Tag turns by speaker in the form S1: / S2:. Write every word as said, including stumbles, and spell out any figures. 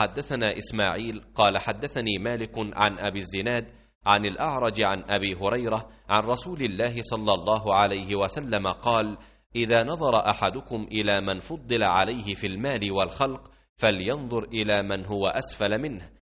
S1: حدثنا إسماعيل قال حدثني مالك عن أبي الزناد عن الأعرج عن أبي هريرة عن رسول الله صلى الله عليه وسلم قال: إذا نظر أحدكم إلى من فضل عليه في المال والخلق فلينظر إلى من هو أسفل منه،